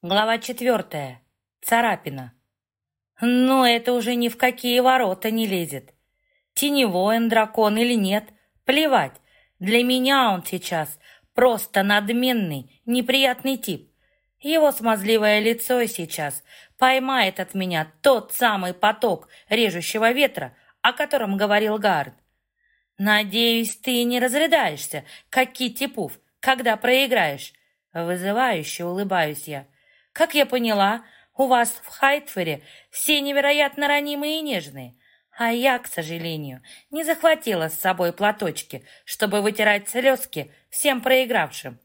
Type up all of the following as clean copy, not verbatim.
Глава 4. Царапина. Но это уже ни в какие ворота не лезет. Теневой он дракон или нет, плевать. Для меня он сейчас просто надменный, неприятный тип. Его смазливое лицо сейчас поймает от меня тот самый поток режущего ветра, о котором говорил Гард. Надеюсь, ты не разрыдаешься, как Китти Пуф, когда проиграешь. Вызывающе улыбаюсь я. Как я поняла, у вас в Хайтфоре все невероятно ранимые и нежные, а я, к сожалению, не захватила с собой платочки, чтобы вытирать слезки всем проигравшим.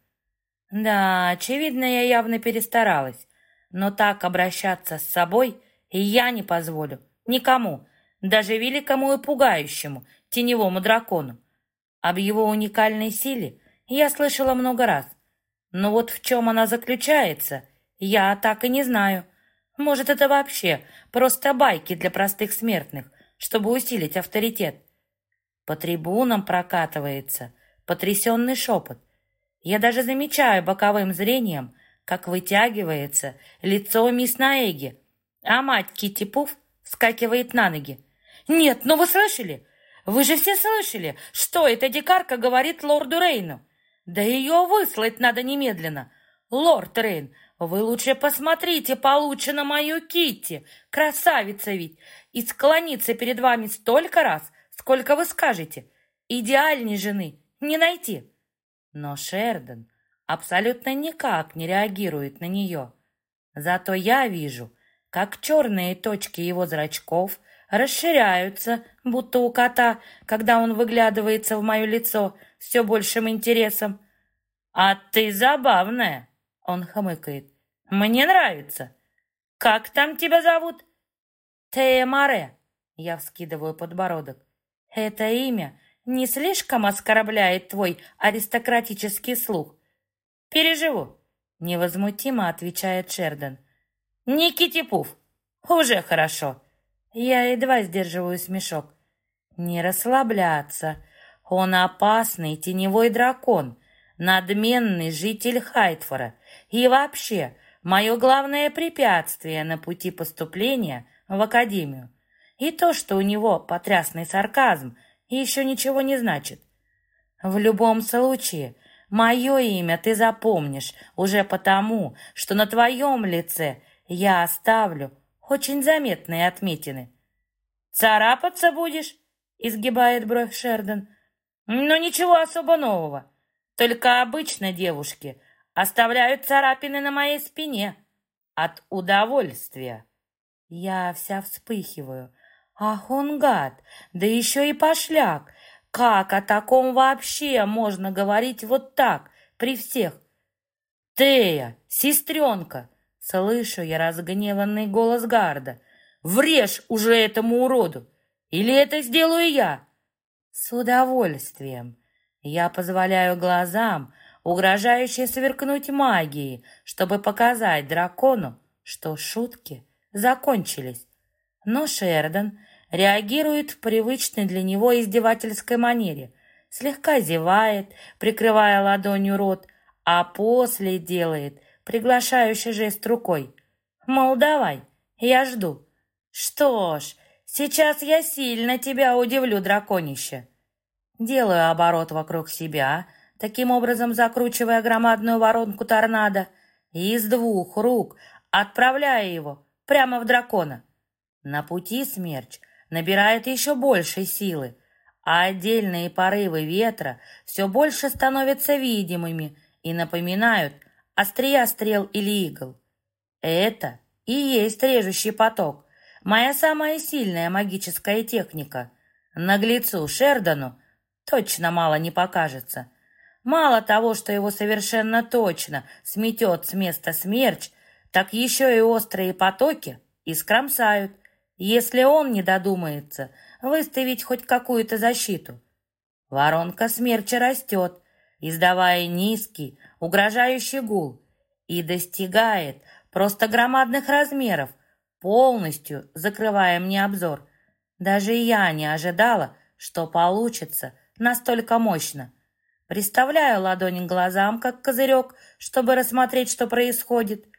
Да, очевидно, я явно перестаралась, но так обращаться с собой я не позволю никому, даже великому и пугающему теневому дракону. Об его уникальной силе я слышала много раз, но вот в чем она заключается, я так и не знаю. Может, это вообще просто байки для простых смертных, чтобы усилить авторитет. По трибунам прокатывается потрясенный шепот. Я даже замечаю боковым зрением, как вытягивается лицо мисс Наэги, а мать Китти Пуф вскакивает на ноги. «Нет, ну вы слышали? Вы же все слышали, что эта дикарка говорит лорду Рейну? Да ее выслать надо немедленно. Лорд Рейн, вы лучше посмотрите получше на мою Китти, красавица ведь, и склониться перед вами столько раз, сколько вы скажете. Идеальной жены не найти». Но Шердан абсолютно никак не реагирует на нее. Зато я вижу, как черные точки его зрачков расширяются, будто у кота, когда он выглядывается в мое лицо с все большим интересом. «А ты забавная!» — он хмыкает. «Мне нравится. Как там тебя зовут?» «Тея Море», — я вскидываю подбородок. «Это имя не слишком оскорбляет твой аристократический слух?» «Переживу», — невозмутимо отвечает Шердан. «Не Китти Пуф. Уже хорошо». Я едва сдерживаю смешок. «Не расслабляться. Он опасный теневой дракон, надменный житель Хайтфора. И вообще, мое главное препятствие на пути поступления в академию. И то, что у него потрясный сарказм, еще ничего не значит. В любом случае, мое имя ты запомнишь уже потому, что на твоем лице я оставлю очень заметные отметины». «Царапаться будешь?» — изгибает бровь Шердан. «Ну, ничего особо нового. Только обычно девушки оставляют царапины на моей спине от удовольствия». Я вся вспыхиваю. Ах, он гад, да еще и пошляк. Как о таком вообще можно говорить вот так, при всех? «Тея, сестренка!» — слышу я разгневанный голос Гарда. «Врежь уже этому уроду! Или это сделаю я?» «С удовольствием!» Я позволяю глазам угрожающе сверкнуть магией, чтобы показать дракону, что шутки закончились. Но Шердан реагирует в привычной для него издевательской манере, слегка зевает, прикрывая ладонью рот, а после делает приглашающий жест рукой. Мол, давай, я жду. Что ж, сейчас я сильно тебя удивлю, драконище. Делаю оборот вокруг себя, таким образом закручивая громадную воронку торнадо, и из двух рук отправляя его прямо в дракона. На пути смерч набирает еще больше силы, а отдельные порывы ветра все больше становятся видимыми и напоминают острия стрел или игл. Это и есть режущий поток, моя самая сильная магическая техника. Наглецу Шердану точно мало не покажется. Мало того, что его совершенно точно сметет с места смерч, так еще и острые потоки искромсают, если он не додумается выставить хоть какую-то защиту. Воронка смерча растет, издавая низкий, угрожающий гул, и достигает просто громадных размеров, полностью закрывая мне обзор. Даже я не ожидала, что получится настолько мощно. Приставляю ладонь к глазам, как козырек, чтобы рассмотреть, что происходит.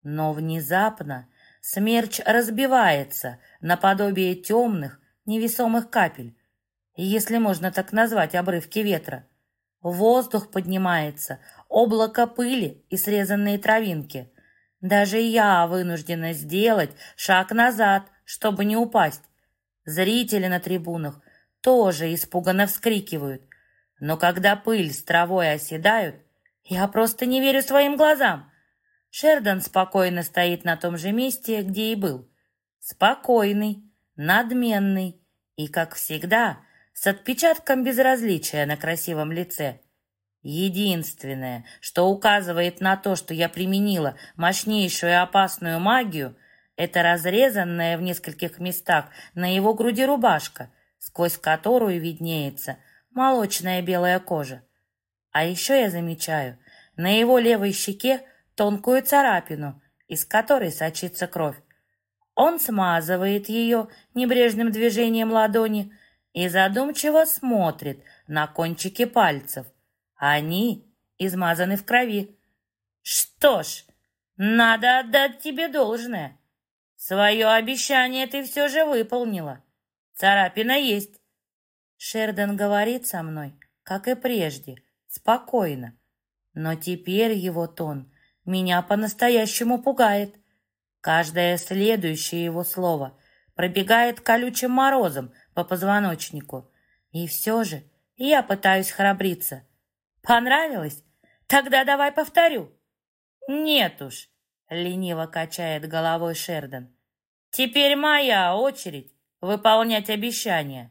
Но внезапно смерч разбивается наподобие темных, невесомых капель, если можно так назвать обрывки ветра. В воздух поднимается облако пыли и срезанные травинки. Даже я вынуждена сделать шаг назад, чтобы не упасть. Зрители на трибунах тоже испуганно вскрикивают. Но когда пыль с травой оседают, я просто не верю своим глазам. Шердан спокойно стоит на том же месте, где и был. Спокойный, надменный и, как всегда, с отпечатком безразличия на красивом лице. Единственное, что указывает на то, что я применила мощнейшую и опасную магию, это разрезанная в нескольких местах на его груди рубашка, сквозь которую виднеется молочная белая кожа. А еще я замечаю на его левой щеке тонкую царапину, из которой сочится кровь. Он смазывает ее небрежным движением ладони и задумчиво смотрит на кончики пальцев. Они измазаны в крови. Что ж, надо отдать тебе должное. Свое обещание ты все же выполнила. Царапина есть. Шердан говорит со мной, как и прежде, спокойно. Но теперь его тон меня по-настоящему пугает. Каждое следующее его слово пробегает колючим морозом по позвоночнику. И все же я пытаюсь храбриться. Понравилось? Тогда давай повторю. Нет уж, лениво качает головой Шердан. Теперь моя очередь выполнять обещания.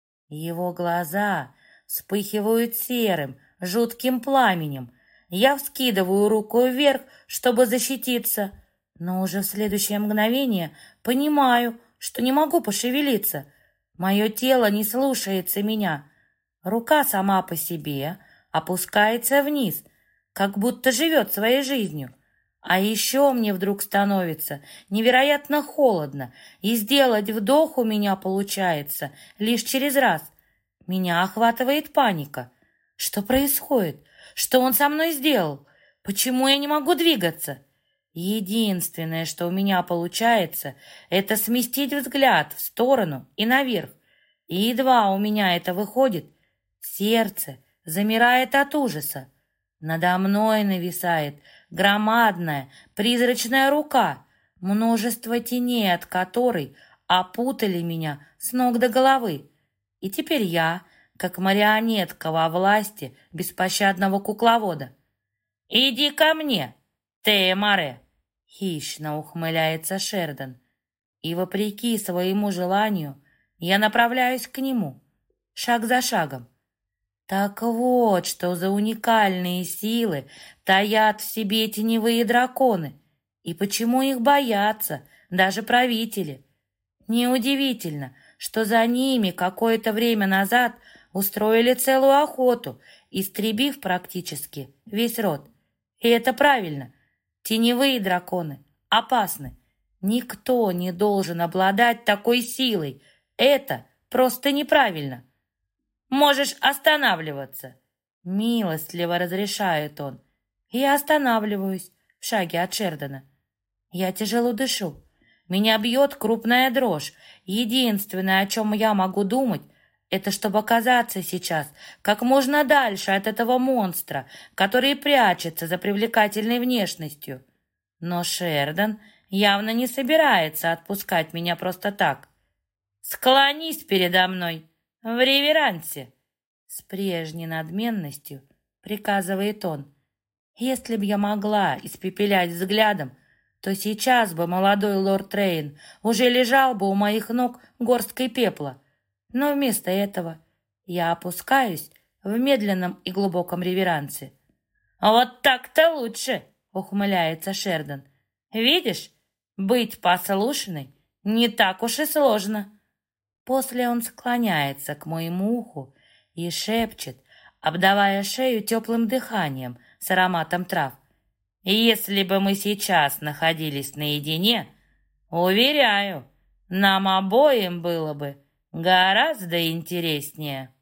Его глаза вспыхивают серым, жутким пламенем. Я вскидываю руку вверх, чтобы защититься, но уже в следующее мгновение понимаю, что не могу пошевелиться. Мое тело не слушается меня. Рука сама по себе опускается вниз, как будто живет своей жизнью. А еще мне вдруг становится невероятно холодно, и сделать вдох у меня получается лишь через раз. Меня охватывает паника. Что происходит? Что он со мной сделал? Почему я не могу двигаться? Единственное, что у меня получается, это сместить взгляд в сторону и наверх. И едва у меня это выходит, сердце замирает от ужаса. Надо мной нависает громадная призрачная рука, множество теней от которой опутали меня с ног до головы. И теперь я, как марионетка во власти беспощадного кукловода. «Иди ко мне, Тея-Море!» — хищно ухмыляется Шердан. И, вопреки своему желанию, я направляюсь к нему, шаг за шагом. Так вот, что за уникальные силы таят в себе теневые драконы, и почему их боятся даже правители. Неудивительно, что за ними какое-то время назад устроили целую охоту, истребив практически весь род. И это правильно. Теневые драконы опасны. Никто не должен обладать такой силой. Это просто неправильно. Можешь останавливаться. Милостливо разрешает он. Я останавливаюсь в шаге от Шердана. Я тяжело дышу. Меня бьет крупная дрожь. Единственное, о чем я могу думать, это чтобы оказаться сейчас как можно дальше от этого монстра, который прячется за привлекательной внешностью. Но Шердан явно не собирается отпускать меня просто так. «Склонись передо мной в реверансе!» С прежней надменностью приказывает он. Если б я могла испепелять взглядом, то сейчас бы молодой лорд Рейн уже лежал бы у моих ног горсткой пепла. Но вместо этого я опускаюсь в медленном и глубоком реверансе. «Вот так-то лучше!» — ухмыляется Шердан. «Видишь, быть послушной не так уж и сложно». После он склоняется к моему уху и шепчет, обдавая шею теплым дыханием с ароматом трав. «Если бы мы сейчас находились наедине, уверяю, нам обоим было бы гораздо интереснее».